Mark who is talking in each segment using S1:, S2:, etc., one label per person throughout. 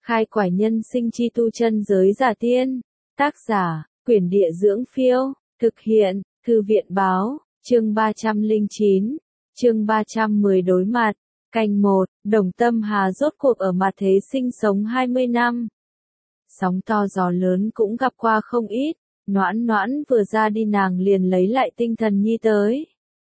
S1: Khai quải nhân sinh chi tu chân giới giả tiên. Tác giả, Quyển Địa Dưỡng Phiêu. Thực hiện, Thư viện Báo. Chương 309. Chương 310 đối mặt. Canh 1, Đồng Tâm Hà rốt cuộc ở mặt thế sinh sống 20 năm. Sóng to gió lớn cũng gặp qua không ít, Noãn Noãn vừa ra đi nàng liền lấy lại tinh thần nhi tới.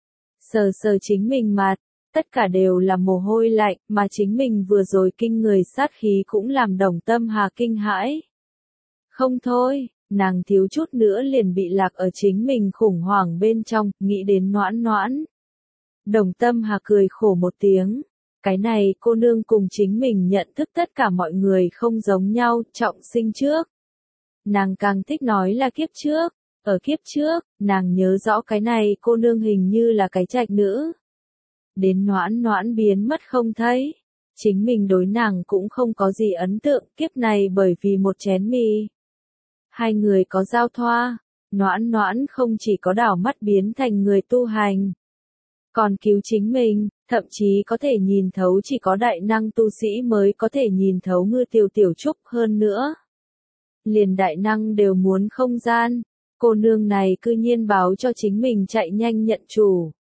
S1: Sờ sờ chính mình mặt, tất cả đều là mồ hôi lạnh, mà chính mình vừa rồi kinh người sát khí cũng làm Đồng Tâm Hà kinh hãi. Không thôi, nàng thiếu chút nữa liền bị lạc ở chính mình khủng hoảng bên trong, nghĩ đến Noãn Noãn. Đồng Tâm Hà cười khổ một tiếng. Cái này cô nương cùng chính mình nhận thức tất cả mọi người không giống nhau, trọng sinh trước. Nàng càng thích nói là kiếp trước. Ở kiếp trước, nàng nhớ rõ cái này cô nương hình như là cái trạch nữ. Đến Noãn Noãn biến mất không thấy. Chính mình đối nàng cũng không có gì ấn tượng, kiếp này bởi vì một chén mì. Hai người có giao thoa, Noãn Noãn không chỉ có đảo mắt biến thành người tu hành, còn cứu chính mình, thậm chí có thể nhìn thấu chỉ có đại năng tu sĩ mới có thể nhìn thấu Ngư Tiểu Trúc hơn nữa. Liền đại năng đều muốn không gian, cô nương này cư nhiên báo cho chính mình chạy nhanh nhận chủ.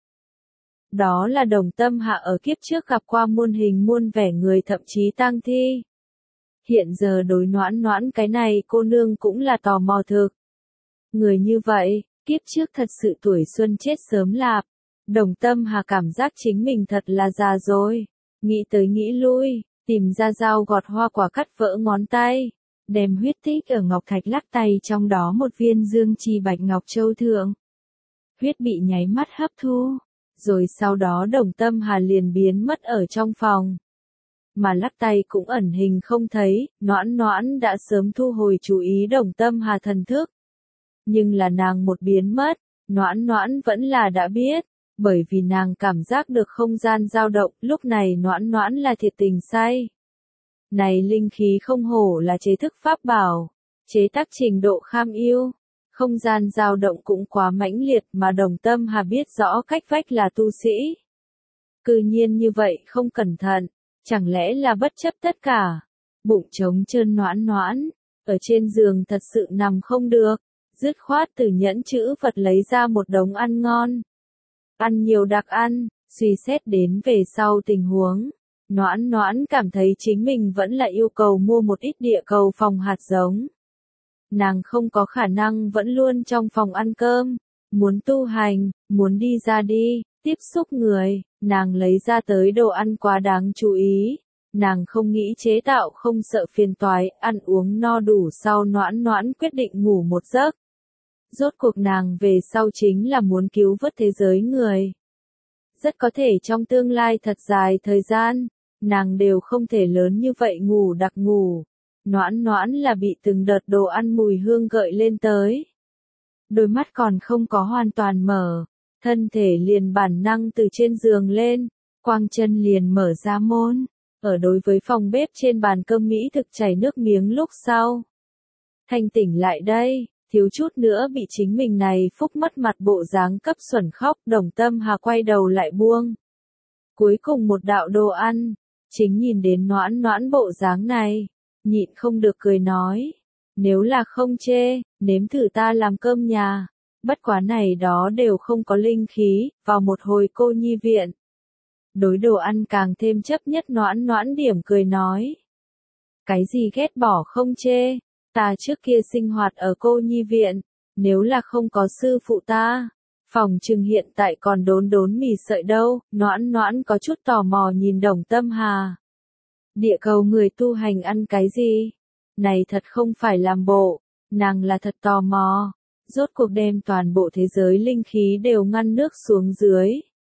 S1: Đó là Đồng Tâm Hạ ở kiếp trước gặp qua muôn hình muôn vẻ người thậm chí tang thi. Hiện giờ đối Noãn Noãn cái này cô nương cũng là tò mò thực. Người như vậy, kiếp trước thật sự tuổi xuân chết sớm lạp. Đồng Tâm Hà cảm giác chính mình thật là già rồi. Nghĩ tới nghĩ lui, tìm ra dao gọt hoa quả cắt vỡ ngón tay. Đem huyết tích ở ngọc thạch lắc tay trong đó một viên dương chi bạch ngọc châu thượng. Huyết bị nháy mắt hấp thu. Rồi sau đó Đồng Tâm Hà liền biến mất ở trong phòng. Mà lắc tay cũng ẩn hình không thấy, Noãn Noãn đã sớm thu hồi chú ý Đồng Tâm Hà thần thức. Nhưng là nàng một biến mất, Noãn Noãn vẫn là đã biết. Bởi vì nàng cảm giác được không gian dao động, lúc này Noãn Noãn là thiệt tình say. Này linh khí không hổ là chế thức pháp bảo, chế tác trình độ kham yêu, không gian dao động cũng quá mãnh liệt mà Đồng Tâm Hà biết rõ cách vách là tu sĩ. Cư nhiên như vậy không cẩn thận, chẳng lẽ là bất chấp tất cả, bụng trống trơn Noãn Noãn, ở trên giường thật sự nằm không được, dứt khoát từ nhẫn chữ vật lấy ra một đống ăn ngon. Ăn nhiều đặc ăn, suy xét đến về sau tình huống. Noãn Noãn cảm thấy chính mình vẫn là yêu cầu mua một ít địa cầu phòng hạt giống. Nàng không có khả năng vẫn luôn trong phòng ăn cơm. Muốn tu hành, muốn đi ra đi, tiếp xúc người, nàng lấy ra tới đồ ăn quá đáng chú ý. Nàng không nghĩ chế tạo không sợ phiền toái, ăn uống no đủ sau Noãn Noãn quyết định ngủ một giấc. Rốt cuộc nàng về sau chính là muốn cứu vớt thế giới người. Rất có thể trong tương lai thật dài thời gian, nàng đều không thể lớn như vậy ngủ đặc ngủ. Noãn Noãn là bị từng đợt đồ ăn mùi hương gợi lên tới. Đôi mắt còn không có hoàn toàn mở, thân thể liền bản năng từ trên giường lên, quang chân liền mở ra môn, ở đối với phòng bếp trên bàn cơm mỹ thực chảy nước miếng lúc sau. Thanh tỉnh lại đây. Thiếu chút nữa bị chính mình này phúc mất mặt bộ dáng cấp xuẩn khóc, Đồng Tâm Hà quay đầu lại buông. Cuối cùng một đạo đồ ăn, chính nhìn đến Noãn Noãn bộ dáng này, nhịn không được cười nói. Nếu là không chê, nếm thử ta làm cơm nhà. Bất quá này đó đều không có linh khí, vào một hồi cô nhi viện. Đối đồ ăn càng thêm chấp nhất Noãn Noãn điểm cười nói. Cái gì ghét bỏ không chê. Ta trước kia sinh hoạt ở cô nhi viện, nếu là không có sư phụ ta, phòng trừng hiện tại còn đốn mì sợi đâu. Noãn Noãn có chút tò mò nhìn Đồng Tâm Hà. Địa cầu người tu hành ăn cái gì? Này thật không phải làm bộ, nàng là thật tò mò. Rốt cuộc đem toàn bộ thế giới linh khí đều ngăn nước xuống dưới.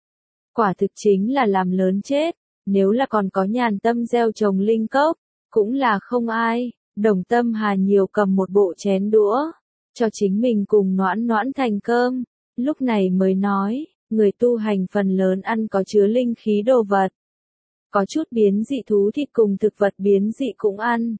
S1: Quả thực chính là làm lớn chết, nếu là còn có nhàn tâm gieo trồng linh cốc, cũng là không ai. Đồng Tâm Hà nhiều cầm một bộ chén đũa, cho chính mình cùng Noãn Noãn thành cơm, lúc này mới nói, người tu hành phần lớn ăn có chứa linh khí đồ vật. Có chút biến dị thú thịt cùng thực vật biến dị cũng ăn.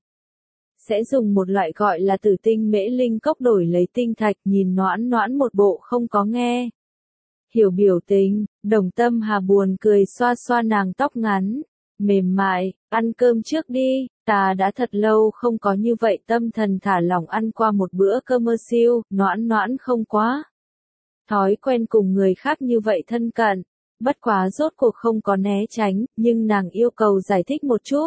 S1: Sẽ dùng một loại gọi là tử tinh mễ linh cốc đổi lấy tinh thạch, nhìn Noãn Noãn một bộ không có nghe. Hiểu biểu tình, Đồng Tâm Hà buồn cười xoa xoa nàng tóc ngắn, mềm mại, ăn cơm trước đi, Ta đã thật lâu không có như vậy tâm thần thả lỏng ăn qua một bữa cơm mơ siêu, noãn noãn không quá. Thói quen cùng người khác như vậy thân cận, bất quá rốt cuộc không có né tránh, nhưng nàng yêu cầu giải thích một chút.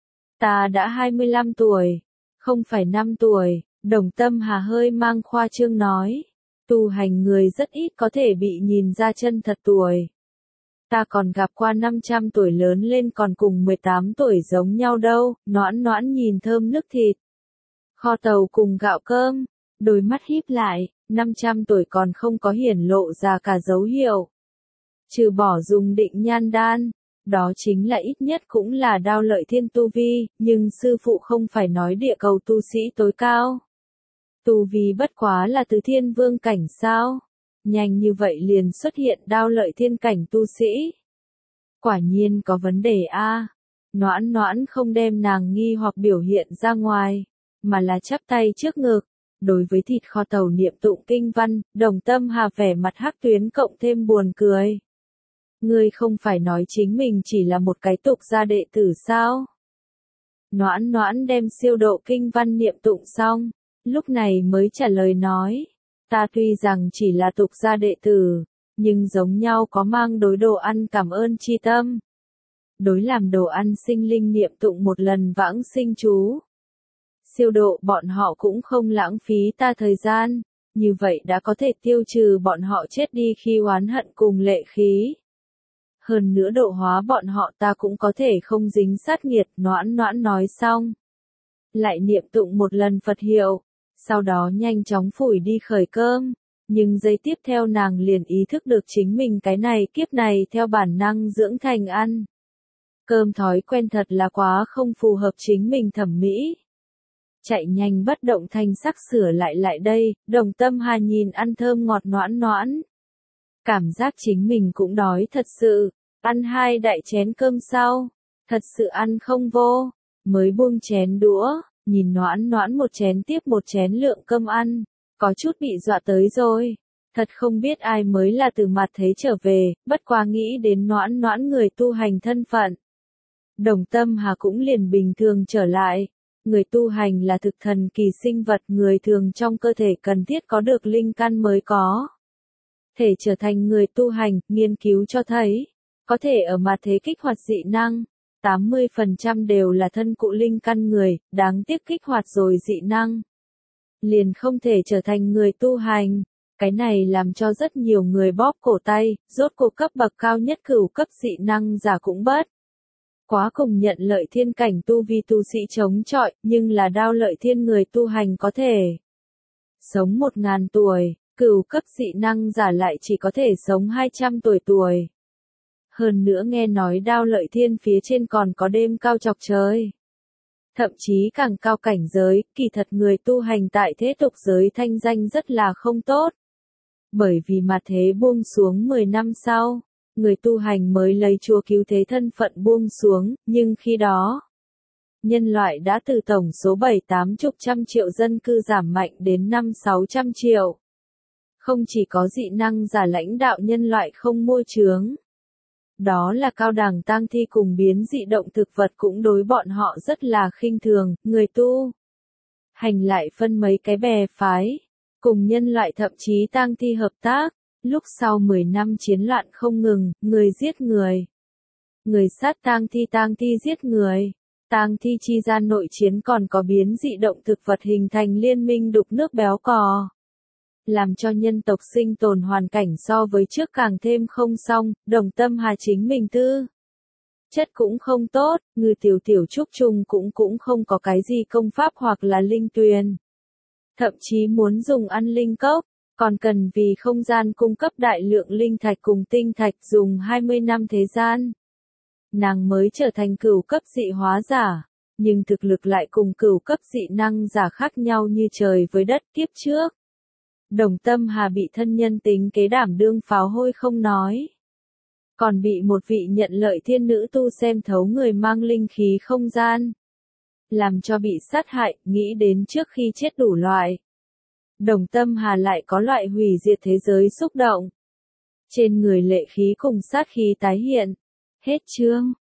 S1: Ta đã 25 tuổi, không phải 5 tuổi, Đồng Tâm Hà hơi mang khoa trương nói. Tu hành người rất ít có thể bị nhìn ra chân thật tuổi. Ta còn gặp qua 500 tuổi lớn lên còn cùng 18 tuổi giống nhau đâu, noãn noãn nhìn thơm nước thịt. Kho tàu cùng gạo cơm, đôi mắt híp lại, 500 tuổi còn không có hiển lộ ra cả dấu hiệu. Trừ bỏ dùng định nhan đan, đó chính là ít nhất cũng là đao lợi thiên tu vi, nhưng sư phụ không phải nói địa cầu tu sĩ tối cao. Tu vi bất quá là từ thiên vương cảnh sao? Nhanh như vậy liền xuất hiện đao lợi thiên cảnh tu sĩ. Quả nhiên có vấn đề a. Noãn noãn không đem nàng nghi hoặc biểu hiện ra ngoài, mà là chắp tay trước ngực. Đối với thịt kho tàu niệm tụng kinh văn, Đồng Tâm Hà vẻ mặt hắc tuyến cộng thêm buồn cười. Ngươi không phải nói chính mình chỉ là một cái tục gia đệ tử sao? Noãn noãn đem siêu độ kinh văn niệm tụng xong, lúc này mới trả lời nói. Ta tuy rằng chỉ là tục gia đệ tử, nhưng giống nhau có mang đối đồ ăn cảm ơn chi tâm. Đối làm đồ ăn sinh linh niệm tụng một lần vãng sinh chú. Siêu độ bọn họ cũng không lãng phí ta thời gian, như vậy đã có thể tiêu trừ bọn họ chết đi khi oán hận cùng lệ khí. Hơn nữa độ hóa bọn họ ta cũng có thể không dính sát nghiệt, noãn noãn nói xong. Lại niệm tụng một lần Phật hiệu, sau đó nhanh chóng phủi đi khởi cơm, nhưng giây tiếp theo nàng liền ý thức được chính mình cái này kiếp này theo bản năng dưỡng thành ăn. Cơm thói quen thật là quá không phù hợp chính mình thẩm mỹ. Chạy nhanh bất động thanh sắc sửa lại đây, Đồng Tâm Hà nhìn ăn thơm ngọt noãn noãn. Cảm giác chính mình cũng đói thật sự, ăn 2 đại chén cơm sau, thật sự ăn không vô, mới buông chén đũa, nhìn noãn noãn một chén tiếp một chén lượng cơm ăn, có chút bị dọa tới rồi. Thật không biết ai mới là từ mặt thế trở về, bất quá nghĩ đến noãn noãn người tu hành thân phận. Đồng Tâm Hà cũng liền bình thường trở lại. Người tu hành là thực thần kỳ sinh vật người thường trong cơ thể cần thiết có được linh căn mới có. Thể trở thành người tu hành, nghiên cứu cho thấy, có thể ở mặt thế kích hoạt dị năng, 80% đều là thân cụ linh căn người, đáng tiếc kích hoạt rồi dị năng. Liền không thể trở thành người tu hành, cái này làm cho rất nhiều người bóp cổ tay, rốt cuộc cấp bậc cao nhất cửu cấp dị năng giả cũng bớt. Quá cùng nhận lợi thiên cảnh tu vi tu sĩ chống chọi, nhưng là đao lợi thiên người tu hành có thể sống 1000 tuổi, cửu cấp dị năng giả lại chỉ có thể sống 200 tuổi. Hơn nữa nghe nói đao lợi thiên phía trên còn có đêm cao chọc trời. Thậm chí càng cao cảnh giới, kỳ thật người tu hành tại thế tục giới thanh danh rất là không tốt. Bởi vì mặt thế buông xuống 10 năm sau, người tu hành mới lấy Chúa cứu thế thân phận buông xuống, nhưng khi đó, nhân loại đã từ tổng số 7-8 triệu dân cư giảm mạnh đến 5-600 triệu. Không chỉ có dị năng giả lãnh đạo nhân loại không môi chướng. Đó là cao đẳng tang thi cùng biến dị động thực vật cũng đối bọn họ rất là khinh thường, người tu hành lại phân mấy cái bè phái, cùng nhân loại thậm chí tang thi hợp tác. Lúc sau 10 năm chiến loạn không ngừng, người giết người. Người sát tang thi giết người. Tang thi chi gian nội chiến còn có biến dị động thực vật hình thành liên minh đục nước béo cò. Làm cho nhân tộc sinh tồn hoàn cảnh so với trước càng thêm không xong, Đồng Tâm Hà chính mình tư. Chất cũng không tốt, ngư tiểu trúc trùng cũng không có cái gì công pháp hoặc là linh tuyền. Thậm chí muốn dùng ăn linh cốc. Còn cần vì không gian cung cấp đại lượng linh thạch cùng tinh thạch dùng 20 năm thế gian. Nàng mới trở thành cửu cấp dị hóa giả, nhưng thực lực lại cùng cửu cấp dị năng giả khác nhau như trời với đất kiếp trước. Đồng Tâm Hà bị thân nhân tính kế đảm đương pháo hôi không nói. Còn bị một vị nhận lợi thiên nữ tu xem thấu người mang linh khí không gian. Làm cho bị sát hại, nghĩ đến trước khi chết đủ loại. Đồng Tâm Hà lại có loại hủy diệt thế giới xúc động. Trên người lệ khí cùng sát khí tái hiện. Hết chương.